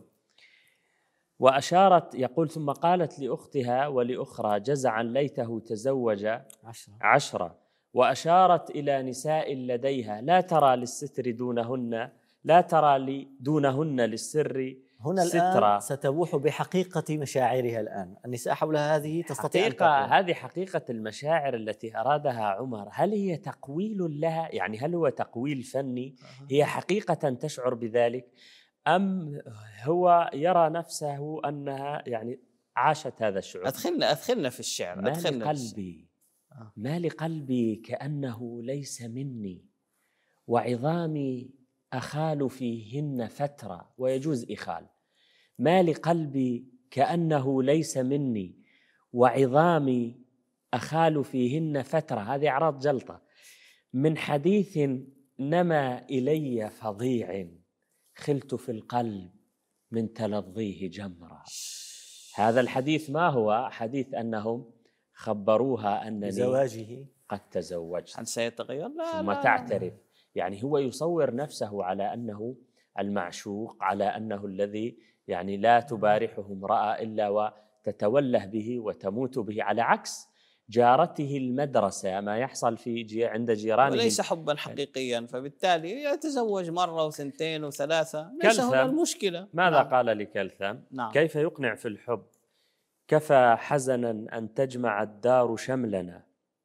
وأشارت، يقول: ثم قالت لأختها ولأخرى جزعا ليته تزوج
عشرة,
عشرة. وأشارت إلى نساء لديها لا ترى للستر دونهن، لا ترى لي دونهن للسر
هنا
سترة.
الآن ستبوح بحقيقة مشاعرها. الآن النساء حولها هذه تستطيع أن
حقيقة
تقول.
هذه حقيقة المشاعر التي أرادها عمر. هل هي تقويل لها؟ يعني هل هو تقويل فني؟ هي حقيقة تشعر بذلك، أم هو يرى نفسه أنها يعني عاشت هذا الشعور؟
أدخلنا أدخلنا في الشعر.
ما
أدخلنا
لقلبي ما لقلبي كأنه ليس مني، وعظامي أخال فيهن فترة. ويجوز إخال. ما لقلبي كأنه ليس مني، وعظامي أخال فيهن فترة. هذه أعراض جلطة. من حديث نما إلي فظيع، خلت في القلب من تلظيه جمرة. هذا الحديث ما هو؟ حديث أنهم خبروها أنني
بزواجه
قد تزوجت.
هل سيتغير؟ لا
ثم
لا
تعترف. يعني هو يصور نفسه على أنه المعشوق، على أنه الذي يعني لا تبارحه امرأة إلا وتتوله به وتموت به، على عكس جارته المدرسة ما يحصل في جي عند جيرانه.
وليس حبا حقيقيا، فبالتالي يتزوج مرة وثنتين وثلاثة، ليس هنا المشكلة.
ماذا
نعم.
قال لكلثم؟
نعم.
كيف يقنع في الحب؟ كفى حزنا أن تجمع الدار شملنا،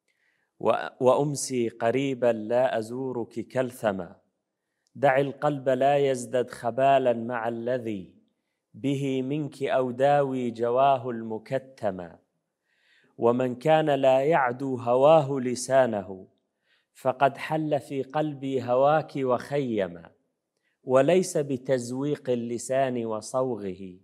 وأمسي قريبا لا أزورك كلثما. دع القلب لا يزدد خبالا مع الذي به منك أوداوي جواه المكتما. ومن كان لا يعدو هواه لسانه، فقد حل في قلبي هواك وخيما. وليس بتزويق اللسان وصوغه،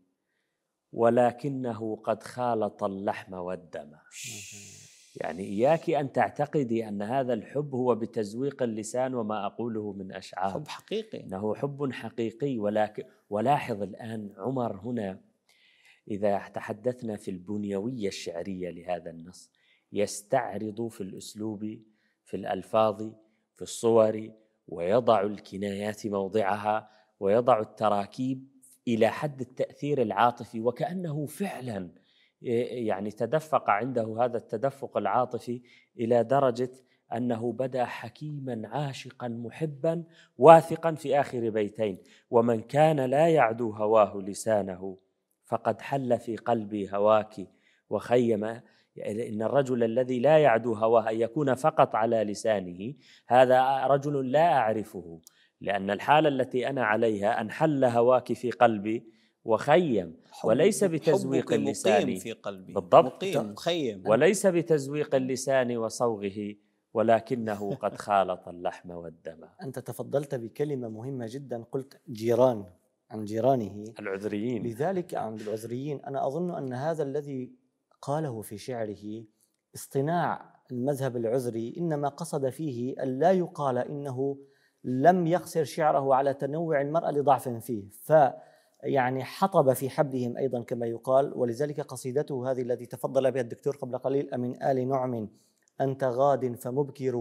ولكنه قد خالط اللحم والدم. يعني إياك أن تعتقدي أن هذا الحب هو بتزويق اللسان وما أقوله من أشعار.
حب حقيقي،
إنه حب حقيقي. ولكن ولاحظ الآن عمر هنا، إذا تحدثنا في البنيوية الشعرية لهذا النص، يستعرض في الأسلوب، في الألفاظ، في الصور، ويضع الكنايات موضعها، ويضع التراكيب إلى حد التأثير العاطفي، وكأنه فعلا يعني تدفق عنده هذا التدفق العاطفي إلى درجة أنه بدأ حكيما عاشقا محبا واثقا في آخر بيتين: ومن كان لا يعدو هواه لسانه، فقد حل في قلبي هواك وخيما. إن الرجل الذي لا يعدو هواه أن يكون فقط على لسانه، هذا رجل لا أعرفه، لأن الحالة التي أنا عليها أن حل هواك في قلبي وخيم، وليس بتزويق اللسان
في قلبي.
بالضبط،
مقيم خيم.
وليس بتزويق اللسان وصوغه، ولكنه قد خالط اللحم والدم.
أنت تفضلت بكلمة مهمة جدا، قلت جيران، عن جيرانه
العذريين.
لذلك عند العذريين أنا أظن أن هذا الذي قاله في شعره اصطناع المذهب العذري، إنما قصد فيه أن لا يقال إنه لم يقصر شعره على تنوع المرأة لضعف فيه، فيعني حطب في حبلهم أيضا كما يقال. ولذلك قصيدته هذه التي تفضل بها الدكتور قبل قليل: أمن آل نعم أنت غاد فمبكر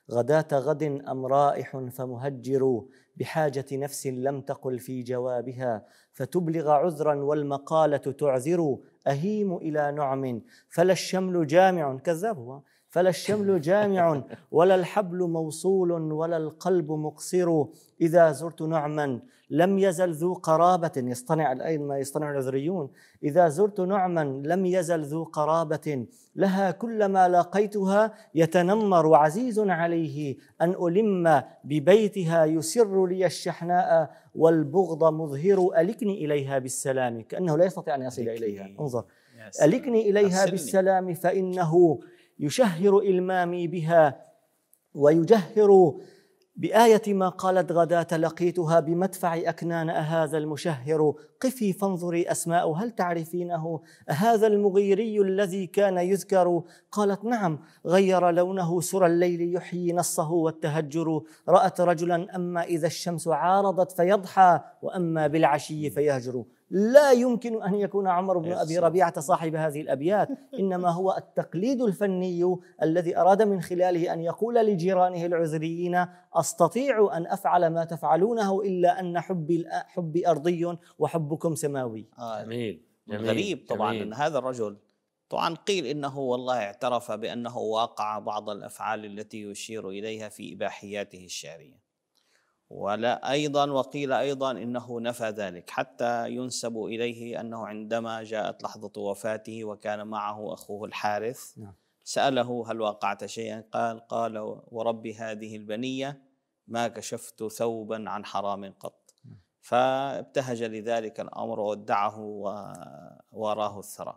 غداة غد أم رائح فمهجر بحاجة نفس لم تقل في جوابها فتبلغ عذرا والمقالة تعذر أهيم إلى نعم فلا الشمل جامع كذاب هو فلا الشمل جامع ولا الحبل موصول ولا القلب مقصر إذا زرت نعما لم يزل ذو قرابة يصطنع الآن ما يصطنع العذريون إذا زرت نعما لم يزل ذو قرابة لها كلما لاقيتها يتنمر عزيز عليه أن ألم ببيتها يسر لي الشحناء والبغض مظهر ألكني إليها بالسلام كأنه لا يستطيع أن يصل إليها انظر ألكني إليها بالسلام فإنه يشهر إلمامي بها ويجهر بآية ما قالت غداة لقيتها بمدفع أكنان أهذا المشهر قفي فانظري أسماء هل تعرفينه أهذا المغيري الذي كان يذكر قالت نعم غير لونه سرى الليل يحيي نصه والتهجر رأت رجلا أما إذا الشمس عارضت فيضحى وأما بالعشي فيهجر لا يمكن أن يكون عمرو بن أبي ربيعة صاحب هذه الأبيات إنما هو التقليد الفني الذي أراد من خلاله أن يقول لجيرانه العذريين أستطيع أن أفعل ما تفعلونه إلا أن حبي حبي أرضي وحبكم سماوي.
آه
جميل. جميل
غريب طبعا
جميل.
أن هذا الرجل طبعا قيل إنه والله اعترف بأنه واقع بعض الأفعال التي يشير إليها في إباحياته الشعرية، ولا أيضا وقيل أيضا إنه نفى ذلك حتى ينسب إليه أنه عندما جاءت لحظة وفاته وكان معه أخوه الحارث سأله هل وقعت شيئا قال قال ورب هذه البنية ما كشفت ثوبا عن حرام قط، فابتهج لذلك الأمر وودعه ووراه الثرى.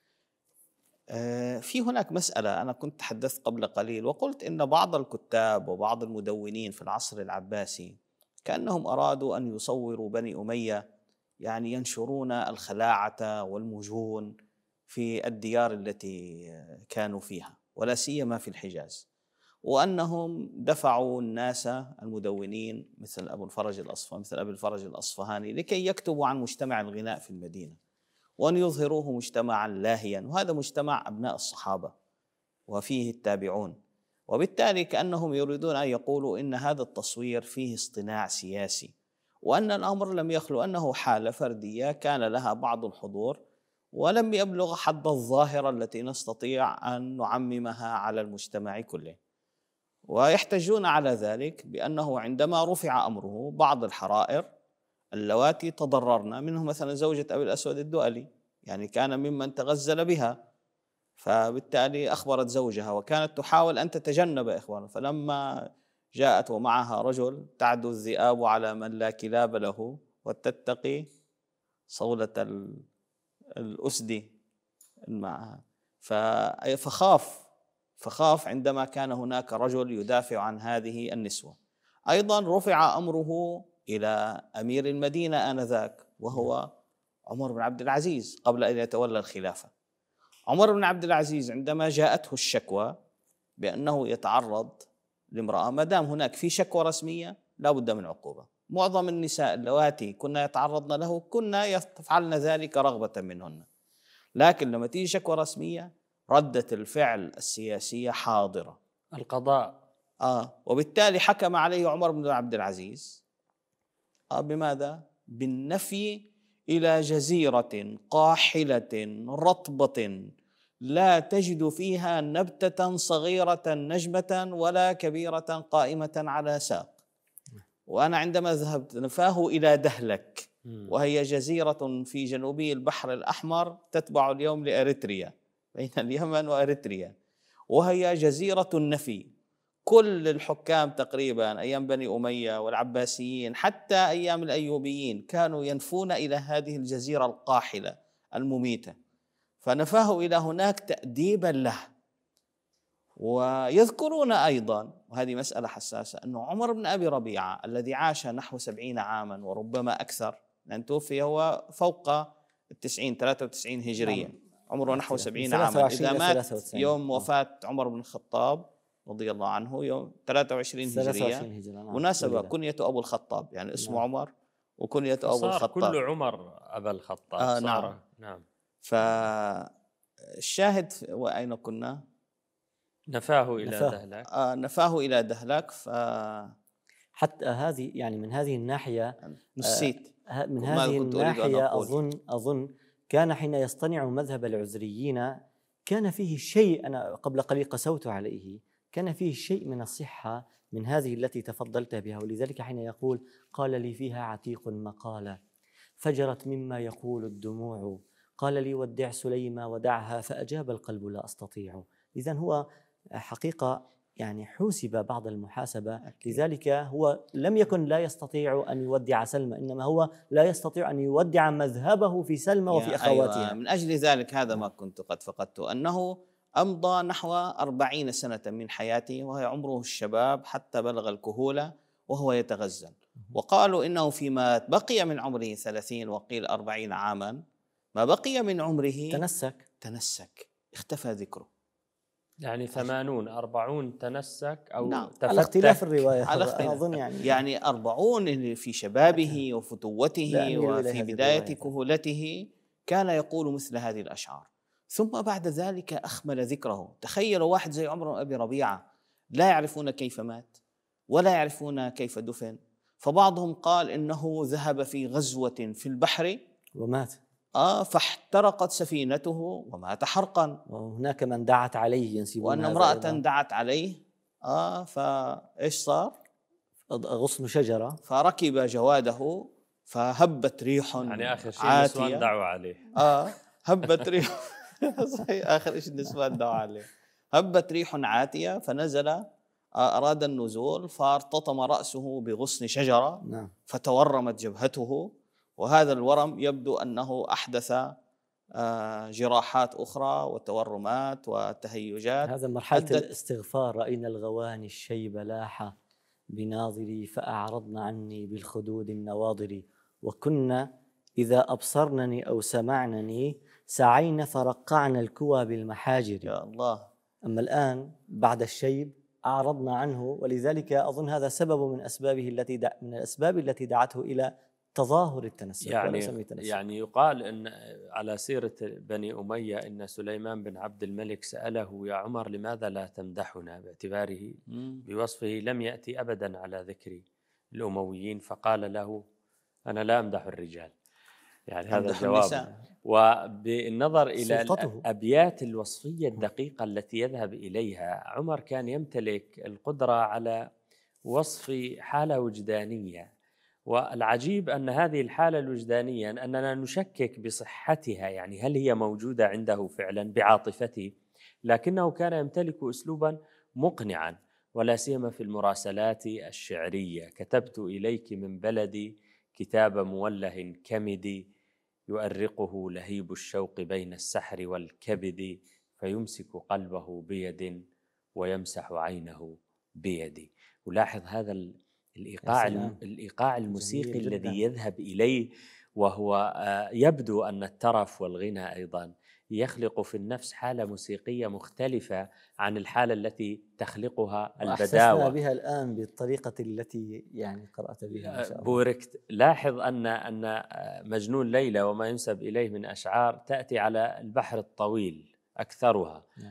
في هناك مسألة أنا كنت تحدثت قبل قليل وقلت إن بعض الكتاب وبعض المدونين في العصر العباسي كأنهم أرادوا أن يصوروا بني أمية يعني ينشرون الخلاعة والمجون في الديار التي كانوا فيها ولا سيما في الحجاز، وأنهم دفعوا الناس المدونين مثل أبو الفرج الأصفهاني مثل أبي الفرج الأصفهاني لكي يكتبوا عن مجتمع الغناء في المدينة وأن يظهروه مجتمعا لاهيا، وهذا مجتمع أبناء الصحابة وفيه التابعون، وبالتالي كأنهم يريدون أن يقولوا إن هذا التصوير فيه اصطناع سياسي، وأن الأمر لم يخلو أنه حالة فردية كان لها بعض الحضور ولم يبلغ حد الظاهرة التي نستطيع أن نعممها على المجتمع كله. ويحتجون على ذلك بأنه عندما رفع أمره بعض الحرائر اللواتي تضررن منه مثلا زوجة أبي الأسود الدؤلي يعني كان ممن تغزل بها، فبالتالي أخبرت زوجها وكانت تحاول أن تتجنب إخوانه، فلما جاءت ومعها رجل تعدو الذئاب على من لا كلاب له وتتقي صولة الأسد معها، فخاف فخاف عندما كان هناك رجل يدافع عن هذه النسوة. أيضا رفع أمره إلى أمير المدينة آنذاك وهو عمر بن عبد العزيز قبل أن يتولى الخلافة. عمر بن عبد العزيز عندما جاءته الشكوى بأنه يتعرض لامرأة، ما دام هناك في شكوى رسمية لا بد من عقوبة. معظم النساء اللواتي كنا يتعرضن له كنا يفعلن ذلك رغبة منهن، لكن لما تيجي شكوى رسمية ردة الفعل السياسية حاضرة
القضاء
آه وبالتالي حكم عليه عمر بن عبد العزيز آه بماذا؟ بالنفي إلى جزيرة قاحلة رطبة لا تجد فيها نبتة صغيرة نجمة ولا كبيرة قائمة على ساق. وأنا عندما ذهبت نفاه إلى دهلك وهي جزيرة في جنوبي البحر الأحمر تتبع اليوم لأريتريا بين اليمن وأريتريا، وهي جزيرة النفي. كل الحكام تقريبا أيام بني أمية والعباسيين حتى أيام الأيوبيين كانوا ينفون إلى هذه الجزيرة القاحلة المميتة، فنفاه إلى هناك تأديبا له. ويذكرون أيضا وهذه مسألة حساسة أن عمر بن أبي ربيعة الذي عاش نحو سبعين عاما وربما أكثر لأن توفي هو فوق التسعين ثلاثة وتسعين هجريا، عمره نحو سبعين عاما. إذا مات يوم وفاة عمر بن الخطاب رضي الله عنه يوم ثلاثة وعشرين هجرية مناسبة كنيته أبو الخطاب يعني اسمه عمر وكنيته أبو الخطاب،
كل عمر أبا الخطاب
آه
صار.
نعم. نعم. فالشاهد وأين كنا؟
نفاه إلى
نفاه.
دهلك.
آه نفاه إلى دهلك. ف
حتى هذه يعني من هذه الناحية
نسيت
آه من
ماذا
هذه
كنت أريد أن
الناحية
أقول.
أظن أظن كان حين يصطنع مذهب العذريين كان فيه شيء، أنا قبل قليل قسوت عليه، كان فيه شيء من الصحة من هذه التي تفضلت بها. ولذلك حين يقول قال لي فيها عتيق مقالة فجرت مما يقول الدموع، قال لي ودع سليمة ودعها فأجاب القلب لا أستطيع. إذن هو حقيقة يعني حوسب بعض المحاسبة.
أكيد.
لذلك هو لم يكن لا يستطيع أن يودع سلمى، إنما هو لا يستطيع أن يودع مذهبه في سلمى وفي أخواتها.
أيوة، من أجل ذلك هذا ما كنت قد فقدت، أنه أمضى نحو أربعين سنة من حياته وهي عمره الشباب حتى بلغ الكهولة وهو يتغزل. وقالوا إنه فيما بقي من عمره ثلاثين وقيل أربعين عاما، ما بقي من عمره
تنسك
تنسك اختفى ذكره.
يعني ثمانون أربعون تنسك أو
نعم.
تفتك
على اختلاف الرواية
على اختلاف.
أظن يعني
يعني أربعون في شبابه
لا
وفتوته
أميل إلى
وفي
هذه
بداية
الرواية.
كهولته كان يقول مثل هذه الأشعار، ثم بعد ذلك أخمل ذكره. تخيلوا واحد زي عمر بن أبي ربيعة لا يعرفون كيف مات ولا يعرفون كيف دفن. فبعضهم قال إنه ذهب في غزوة في البحر
ومات،
آه فاحترقت سفينته ومات حرقا،
وهناك من دعت عليه ينسبون
وأن
هذا
امرأة
أيضاً.
دعت عليه آه فإيش صار؟
غصن شجرة
فركب جواده فهبت ريح
يعني آخر شيء
عاتية.
النسوان دعوا عليه.
آه هبت ريح صحيح، آخر شيء النسوان دعوا عليه. هبت ريح عاتية فنزل، آه أراد النزول فارتطم رأسه بغصن شجرة.
نعم.
فتورمت جبهته، وهذا الورم يبدو أنه أحدث آه جراحات أخرى وتورمات وتهيجات.
هذا مرحلة
أدت
الاستغفار. رأينا الغواني الشيب لاح بناظري فأعرضن عني بالخدود النواضر، وكنا إذا أبصرنني أو سمعنني سعين فرقعن الكوى بالمحاجر.
يا الله.
أما الآن بعد الشيب أعرضنا عنه، ولذلك أظن هذا سبب من أسبابه التي دع من الأسباب التي دعته إلى تظاهر التنسك.
يعني
التنسك.
يعني يقال ان على سيرة بني أمية ان سليمان بن عبد الملك سأله يا عمر لماذا لا تمدحنا، باعتباره بوصفه لم يأتي أبدا على ذكر الأمويين، فقال له أنا لا أمدح الرجال. يعني هذا الجواب. وبالنظر إلى الأبيات الوصفية الدقيقة التي يذهب إليها، عمر كان يمتلك القدرة على وصف حالة وجدانية. والعجيب أن هذه الحالة الوجدانية أننا نشكك بصحتها، يعني هل هي موجودة عنده فعلا بعاطفته، لكنه كان يمتلك أسلوبا مقنعا، ولا سيما في المراسلات الشعرية. كتبت إليك من بلدي كتاب موله كمدي، يؤرقه لهيب الشوق بين السحر والكبد، فيمسك قلبه بيد ويمسح عينه بيدي. ولاحظ هذا الإيقاع الإيقاع الموسيقي الذي يذهب إليه، وهو يبدو أن الترف والغنى أيضا يخلق في النفس حالة موسيقية مختلفة عن الحالة التي تخلقها البداوة.
بها الآن بالطريقة التي يعني قرأت بها. ما شاء الله.
بوركت. لاحظ أن أن مجنون ليلى وما ينسب إليه من أشعار تأتي على البحر الطويل أكثرها. نعم.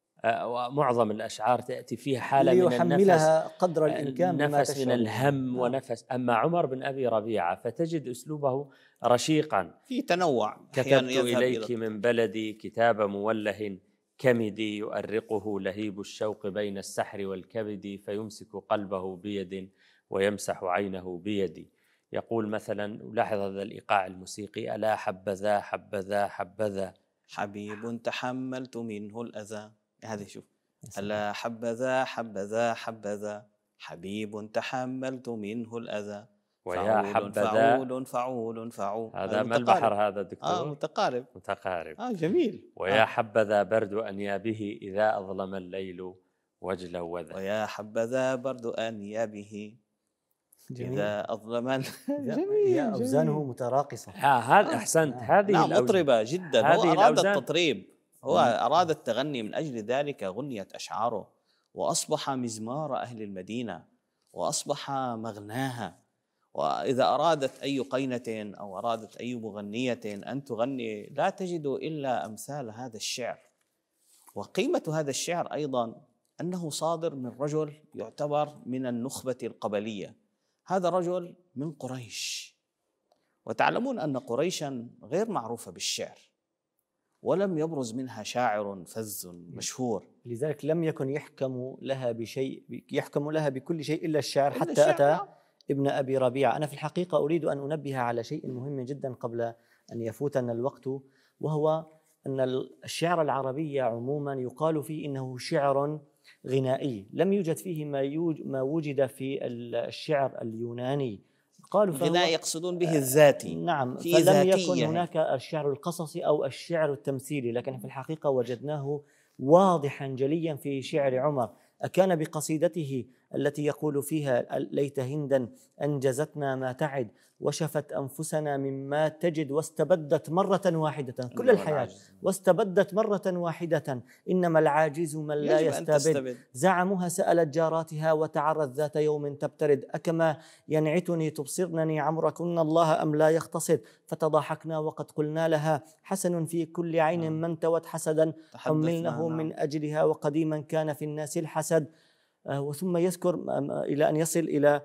ومعظم الأشعار تأتي فيها حالة من النفس
قدر الإمكان
نفس من الهم ونفس. أما عمر بن أبي ربيعة فتجد أسلوبه رشيقا
في تنوع.
كتبت إليك من بلدي كتاب موله كمدي، يؤرقه لهيب الشوق بين السحر والكبد، فيمسك قلبه بيد ويمسح عينه بيدي. يقول مثلا، لاحظ هذا الإيقاع الموسيقي: ألا حبذا حبذا حبذا
حبيب تحملت منه الأذى. هذه شوف، ألا حبذا حبذا حبذا حبيب تحملت منه الأذى،
ويا حبذا
فعول فعول فعول.
هذا ما البحر هذا دكتور؟
آه متقارب
متقارب.
آه جميل.
ويا آه. حبذا برد أنيابه إذا أظلم الليل وجلا وذا.
ويا حبذا برد أنيابه إذا أظلم.
جميل. أوزانه متراقصة.
هذا أحسنت. هذه
نعم مطربة جدا. هو أراد التطريب، هو
مم.
أراد التغني، من أجل ذلك غنيت أشعاره، وأصبح مزمار أهل المدينة، وأصبح مغناها. وإذا أرادت أي قينة أو أرادت أي مغنية أن تغني لا تجد إلا أمثال هذا الشعر. وقيمة هذا الشعر أيضا أنه صادر من رجل يعتبر من النخبة القبلية. هذا رجل من قريش، وتعلمون أن قريشا غير معروفة بالشعر، ولم يبرز منها شاعر فذ مشهور،
لذلك لم يكن يحكم لها بشيء يحكم لها بكل شيء إلا الشعر،
إلا
حتى
الشعر.
أتى ابن أبي ربيعة. أنا في الحقيقة أريد أن أنبه على شيء مهم جدا قبل أن يفوتنا الوقت، وهو أن الشعر العربي عموما يقال فيه إنه شعر غنائي، لم يوجد فيه ما, يوج ما وجد في الشعر اليوناني. قالوا
الغناء يقصدون به الذاتي.
نعم،
في
فلم يكن
ذاتية
هناك الشعر القصصي أو الشعر التمثيلي، لكن في الحقيقة وجدناه واضحا جليا في شعر عمر. أكان بقصيدته التي يقول فيها ليت هندا أنجزتنا ما تعد وشفت أنفسنا مما تجد واستبدت مرة واحدة كل الحياة واستبدت مرة واحدة إنما العاجز من لا يستبد زعمها سألت جاراتها وتعرت ذات يوم تبترد أكما ينعتني تبصرنني عمركن الله أم لا يختصد فتضاحكنا وقد قلنا لها حسن في كل عين من توت حسدا حملنه من أجلها وقديما كان في الناس الحسد. وثم يذكر إلى أن يصل إلى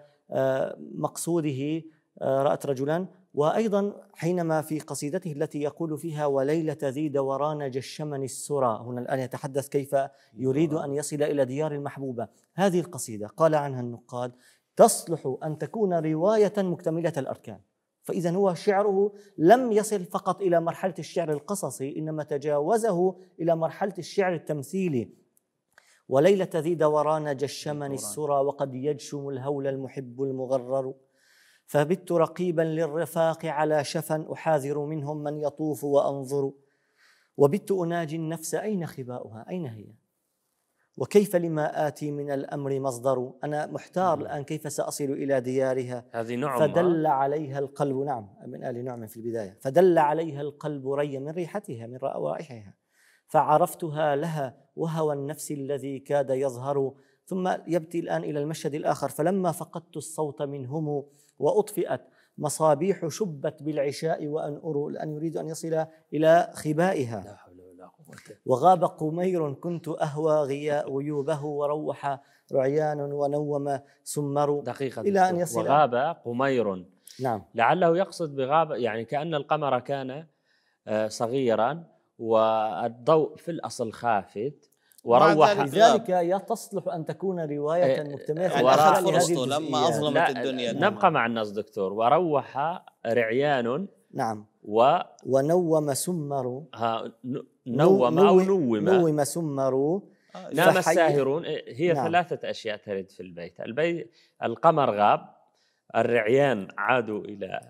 مقصوده رأت رجلا. وأيضا حينما في قصيدته التي يقول فيها وليلة ذي دوران جشمني السرى، هنا الآن يتحدث كيف يريد أن يصل إلى ديار المحبوبة. هذه القصيدة قال عنها النقاد تصلح أن تكون رواية مكتملة الأركان. فإذا هو شعره لم يصل فقط إلى مرحلة الشعر القصصي، إنما تجاوزه إلى مرحلة الشعر التمثيلي. وليلة ذي دوران جشمني السرى وقد يجشم الهول المحب المغرر فبت رقيبا للرفاق على شفا أحاذر منهم من يطوف وأنظر وبت أناجي النفس أين خباؤها أين هي وكيف لما آتي من الأمر مصدر أنا محتار الآن كيف سأصل إلى ديارها.
هذه نعمة
فدل عليها القلب، نعم من آل نعم في البداية، فدل عليها القلب ري من ريحتها من روائحها فعرفتها لها وهوى النفس الذي كاد يظهر. ثم يبتي الآن إلى المشهد الآخر فلما فقدت الصوت منهم وأطفئت مصابيح شبت بالعشاء وأن أروا، الآن يريد أن يصل إلى خبائها.
لا حول ولا قوة.
وغاب قمير كنت أهوى غياء غيوبه وروح رعيان ونوم سمر
دقيقة
إلى أن يصل.
وغاب قمير،
نعم
لعله يقصد بغاب يعني كأن القمر كان صغيرا والضوء في الأصل خافت وروح.
لذلك تصلح أن تكون رواية مكتملة
يعني أخذ فرصته لما أظلمت الدنيا.
نبقى مع النص دكتور. وروح رعيان،
نعم
و
ونوم سمر،
نوم أو نوم
نوم سمر
نام الساهرون. هي
نعم.
ثلاثة أشياء ترد في البيت. البيت القمر غاب، الرعيان عادوا إلى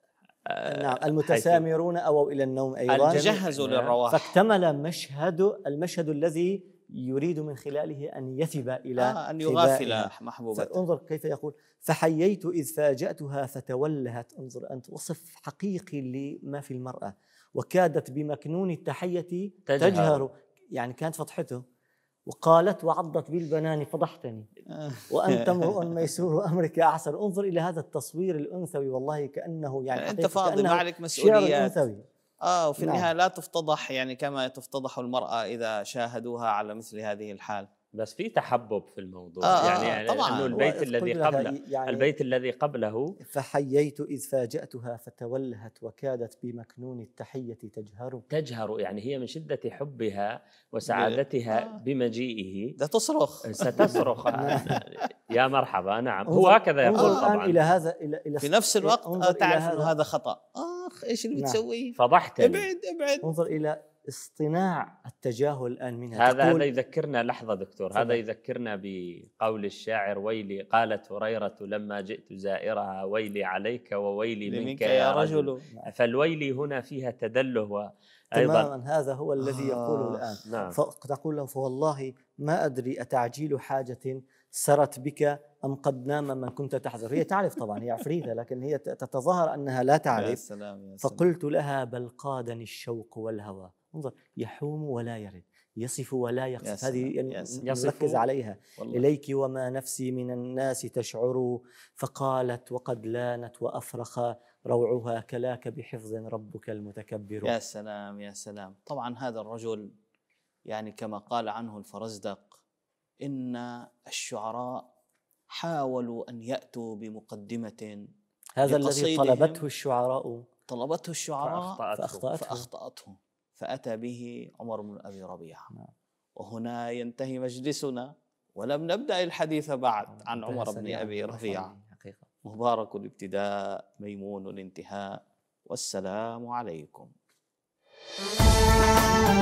نعم المتسامرون أو إلى النوم أيضا
جهزوا للرواح.
فاكتمل مشهد المشهد الذي يريد من خلاله أن يثب إلى
آه أن يغافل محبوبته.
انظر كيف يقول فحييت إذ فاجأتها فتولهت. انظر أنت وصف حقيقي لما في المرأة. وكادت بمكنون التحية تجهر, تجهر. يعني كانت فضحته. وقالت وعضت بالبنان فضحتني وأنت امرؤ ميسور أمرك أعسر. انظر إلى هذا التصوير الأنثوي والله كأنه يعني
أنت فاضي ما عليك مسؤوليات.
آه
وفي النهاية لا تفتضح يعني كما تفتضح المرأة إذا شاهدوها على مثل هذه الحال.
بس في تحبب في الموضوع.
آه
يعني, يعني
طبعا
أنه البيت الذي قبله يعني البيت الذي قبله
فحييت إذ فاجأتها فتولهت وكادت بمكنون التحية تجهر.
تجهر يعني هي من شدة حبها وسعادتها آه. بمجيئه
ده تصرخ
ستصرخ يا مرحبا. نعم هو هكذا يقول طبعا.
إلى هذا إلى إلى
في نفس الوقت تعرف أنه هذا خطأ. آخ إيش اللي بتسويه؟
فضحتني.
ابعد ابعد.
انظر إلى اصطناع التجاهل الآن منها.
هذا هذا يذكرنا لحظة دكتور صدق. هذا يذكرنا بقول الشاعر ويلي قالت هريرة لما جئت زائرها ويلي عليك وويلي منك يا رجل, رجل. فالويلي هنا فيها تدله أيضا.
تماما هذا هو الذي آه يقوله الآن.
نعم.
فتقول له فوالله ما أدري أتعجيل حاجة سرت بك أم قد نام من كنت تحذر. هي تعرف طبعا هي عفريتة لكن هي تتظاهر أنها لا تعرف.
يا سلام يا سلام.
فقلت لها بل قادني الشوق والهوى. انظر يحوم ولا يرد يصف ولا يقصف. هذه يعني نركز عليها. والله. إليك وما نفسي من الناس تشعر فقالت وقد لانت وأفرخ روعها كلاك بحفظ ربك المتكبر.
يا سلام يا سلام. طبعا هذا الرجل يعني كما قال عنه الفرزدق إن الشعراء حاولوا أن يأتوا بمقدمة
هذا الذي
بقصيدهم
طلبته الشعراء
طلبته الشعراء
فأخطأته.
فأخطأته.
فأخطأته فأتى به عمر بن أبي ربيعة.
نعم.
وهنا ينتهي مجلسنا ولم نبدأ الحديث بعد عن عمر بن
سريعاً
أبي ربيعة.
حقيقة.
مبارك الابتداء ميمون الانتهاء، والسلام عليكم.